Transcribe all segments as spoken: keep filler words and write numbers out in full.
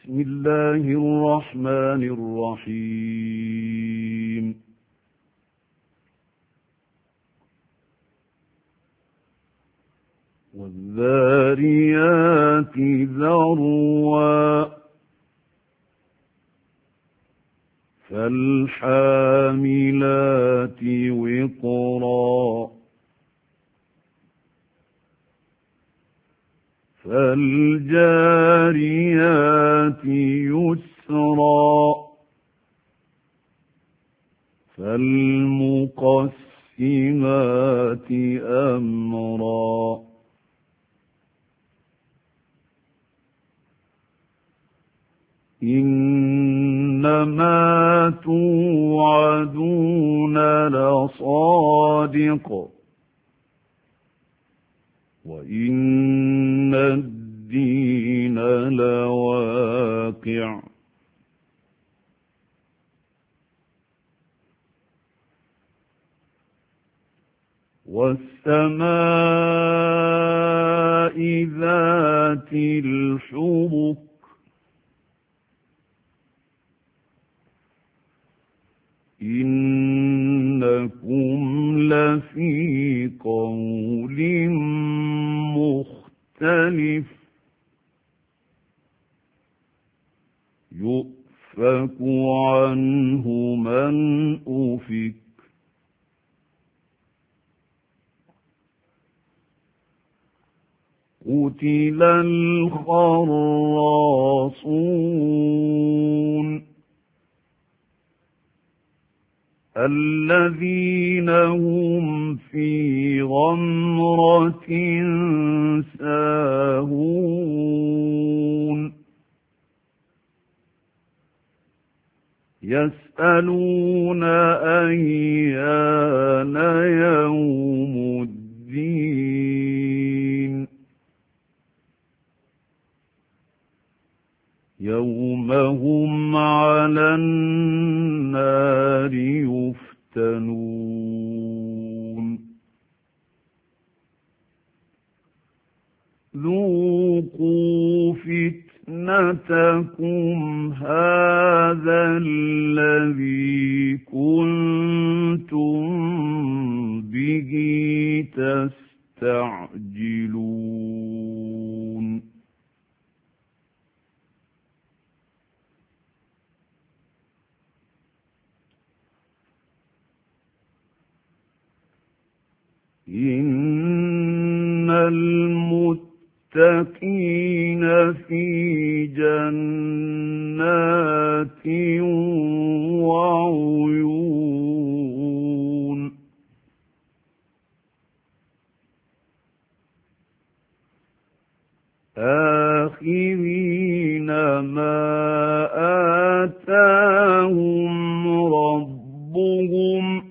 بسم الله الرحمن الرحيم والذاريات ذروا فالحاملات وقرا فالجاريات يسرا فالمقسمات أمرا إنما توعدون لصادق وإن الدين لواقع والسماء ذات الحبك إنكم لفي قول مختلف يؤفك عنه من أفك قتل الخراصون الذين هم في غمرة ساهون يسألون أيان يوم الدين يوم هم على النار يفتنون ذوقوا فتنتكم هذا الذي كنتم به تستعجلون إن المتقين في جنات وعيون آخذين ما آتاهم ربهم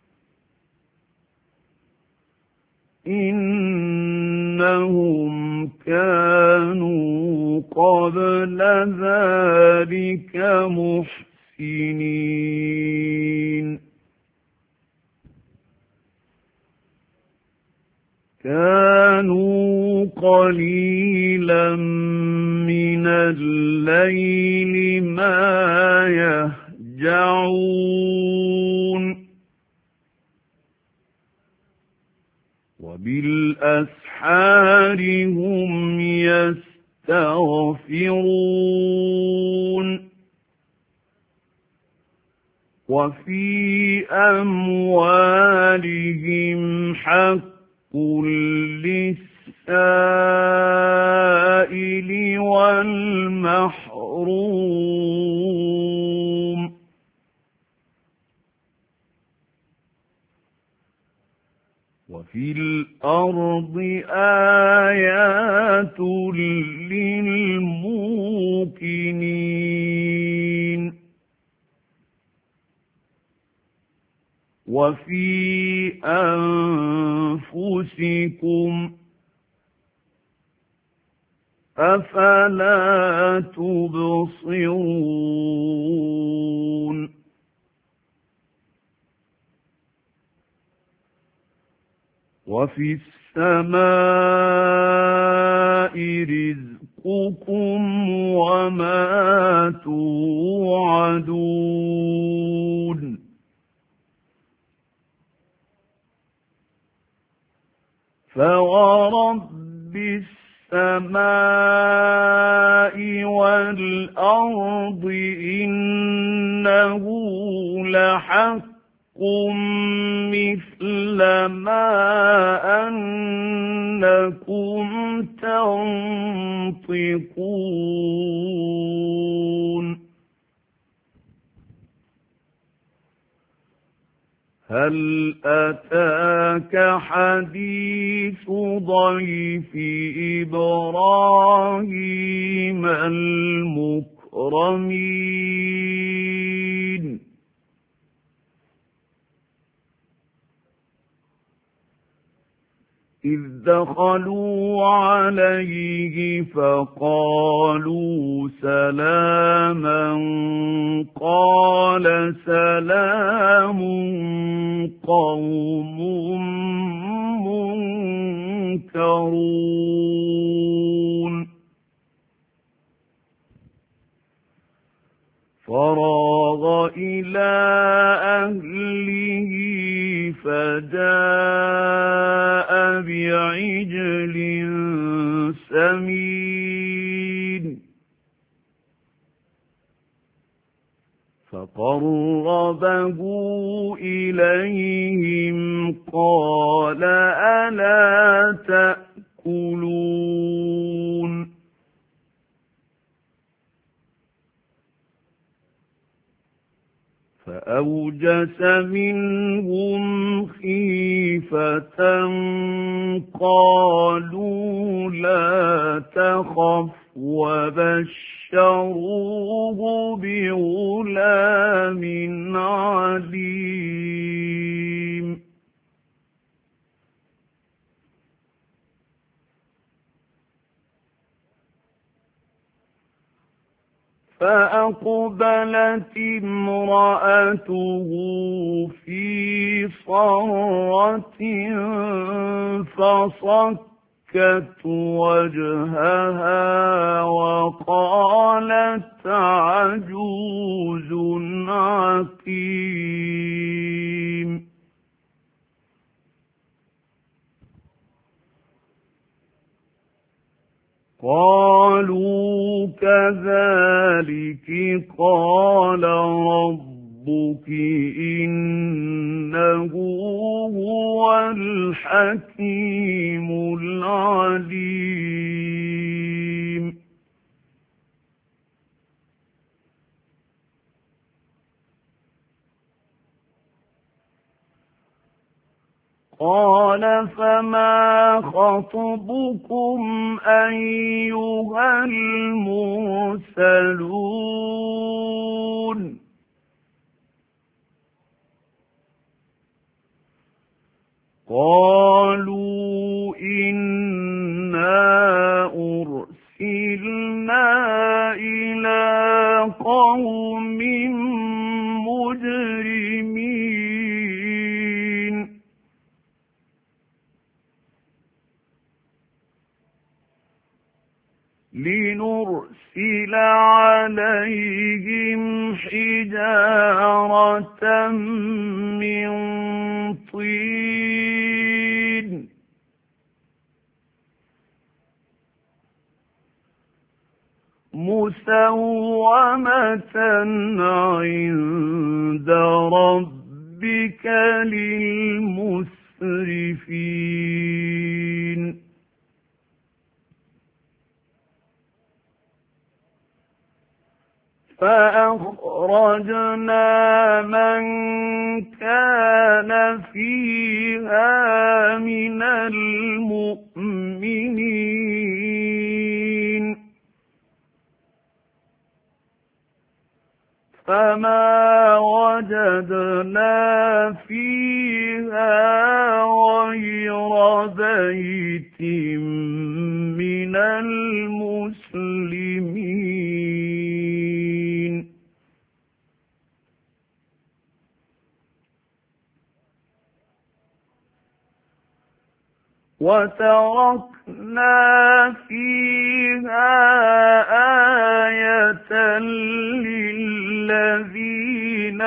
إنهم كانوا قبل ذلك محسنين كانوا قليلا من الليل ما يهجعون وبالأسحار هم يستغفرون وفي أموالهم حق للسائل والمحروم وفي الأرض آيات للموقنين وفي أنفسكم أفلا تبصرون وفي السماء رزقكم وما رب السماء والأرض إنه لحق مثل ما أنكم تنطقون هل أتاك حديث ضيف إبراهيم المكرمين إذ دخلوا عليه فقالوا سلاما قال سلام قوم منكرون فراغ إلى أهله فجاء بعجل سمين فقربه إليهم قال ألا تأكلون فأوجس منهم خيفة قالوا لا تخف وبشروه بغلام عليم فأقبلت امرأته في صرة فصكت وجهها وقالت عجوز عقيم قالوا كذلك قال ربك إنه هو الحكيم العليم قال فما خطبكم أيها المرسلون قالوا إنا أرسلنا إلى قوم مجرمين لنرسل عليهم حجارة من طين مسومة عند ربك للمسرفين فأخرجنا من كان فيها من المؤمنين فما وجدنا فيها غير بيت من المسلمين وتركنا فيها آية للذين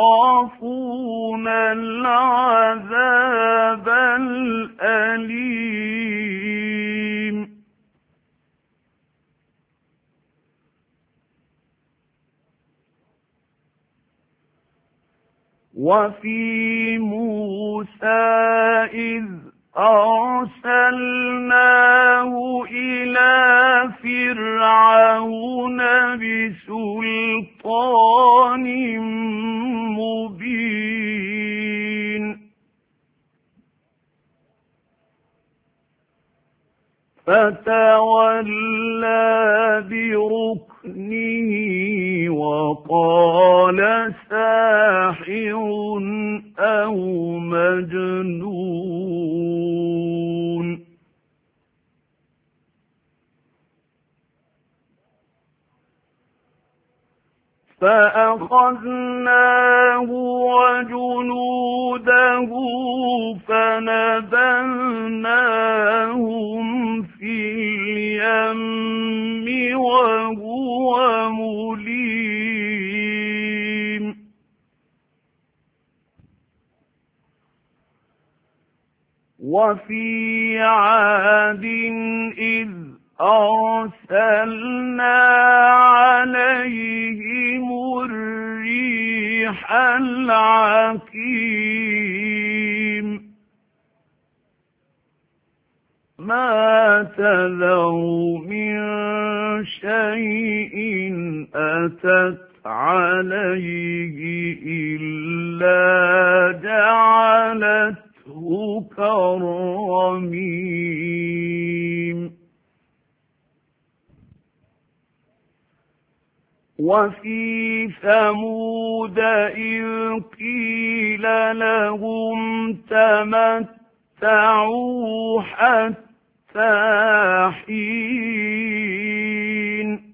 يخافون العذاب الأليم وفي موسى إذ أرسلناه إلى فرعون بسلطان مبين فتولى بركنه وقال ساحر أو مجنون فأخذناه وجنوده فنبذناهم في اليم وهو مليم وفي عاد إذ أرسلنا عليهم الريح العقيم ما تذر من شيء أتت عليه إلا جعلته كالرميم وفي ثمود إذ قيل لهم تمتعوا حتى حين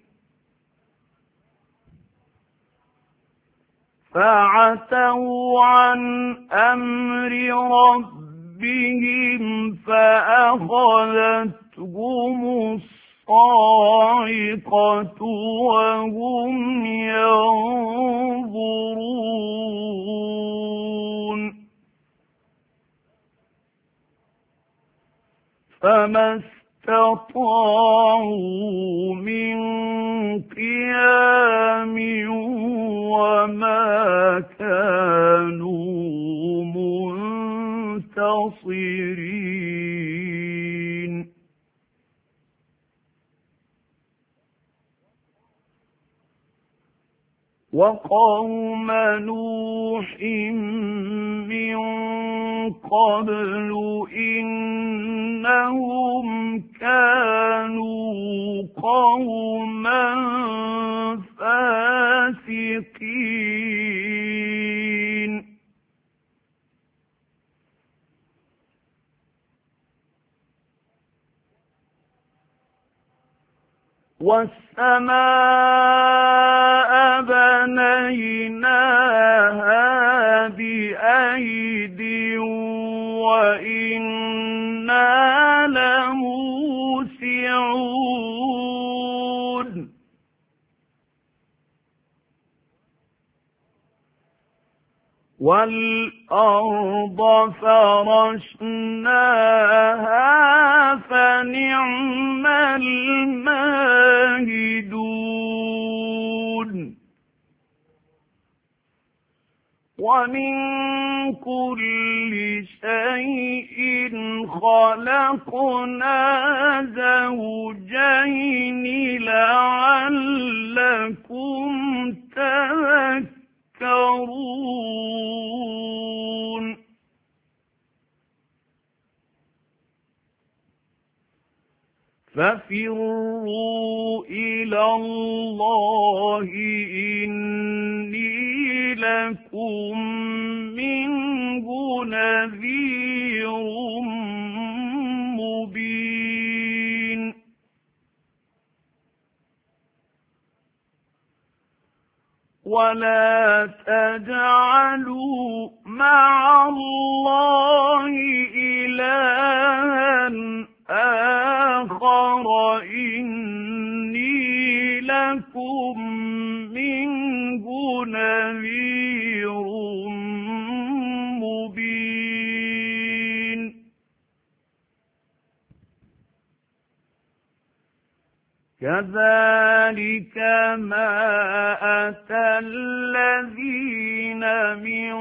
فعتوا عن أمر ربهم فأخذتهم الصاعقة وهم ينظرون فما استطاعوا من قيام وما كانوا منتصرين وقوم نوح من قبل إنهم كانوا قوما فاسقين والسماء بنيناها بأيد وإنا لموسعون والأرض فرشناها فنعم الماهدون ومن كل شيء خلقنا زوجين لعلكم تذكرون ففروا إلى الله إني لكم منه نذير مبين ولا تجعلوا مع الله إلها آخر إني لكم منه نذير مبين كذلك ما أتى الذين من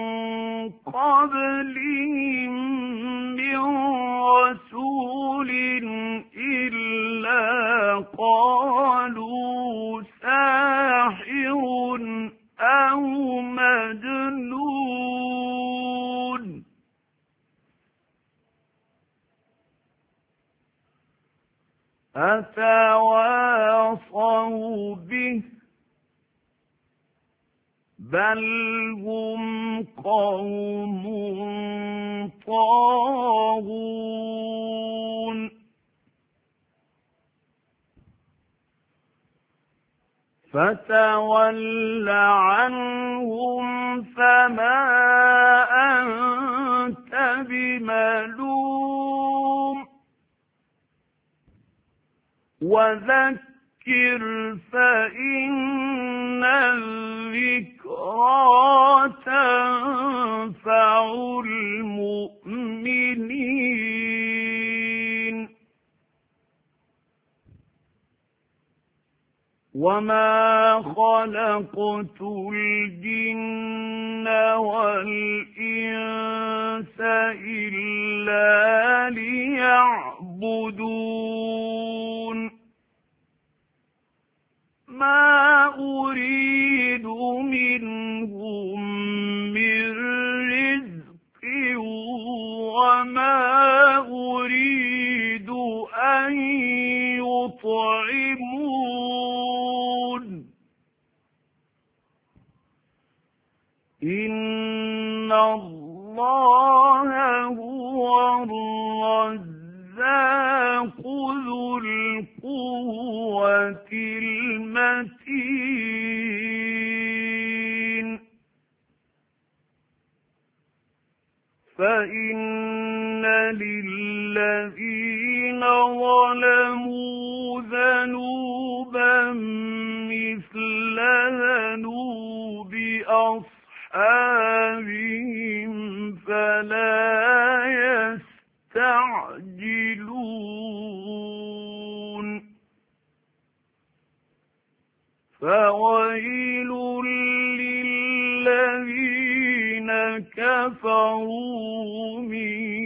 قبلهم من رسول إلا قالوا ساحر أو مجنون أتواصوا به بل هم قوم طاغون فتول عنهم فما أنت بملوم وذكر فإن الذكرى تنفع المؤمنين وما خلقت الجن والإنس إلا ليعبدون ما أريد منهم من رزق وما أريد أن يطعمون إن الله هو الرزاق ذو القوة المتين فإن للذين ظلموا ذنوبا مثل ذنوب أصحابهم فلا يستعجلون فويل للذين كفروا من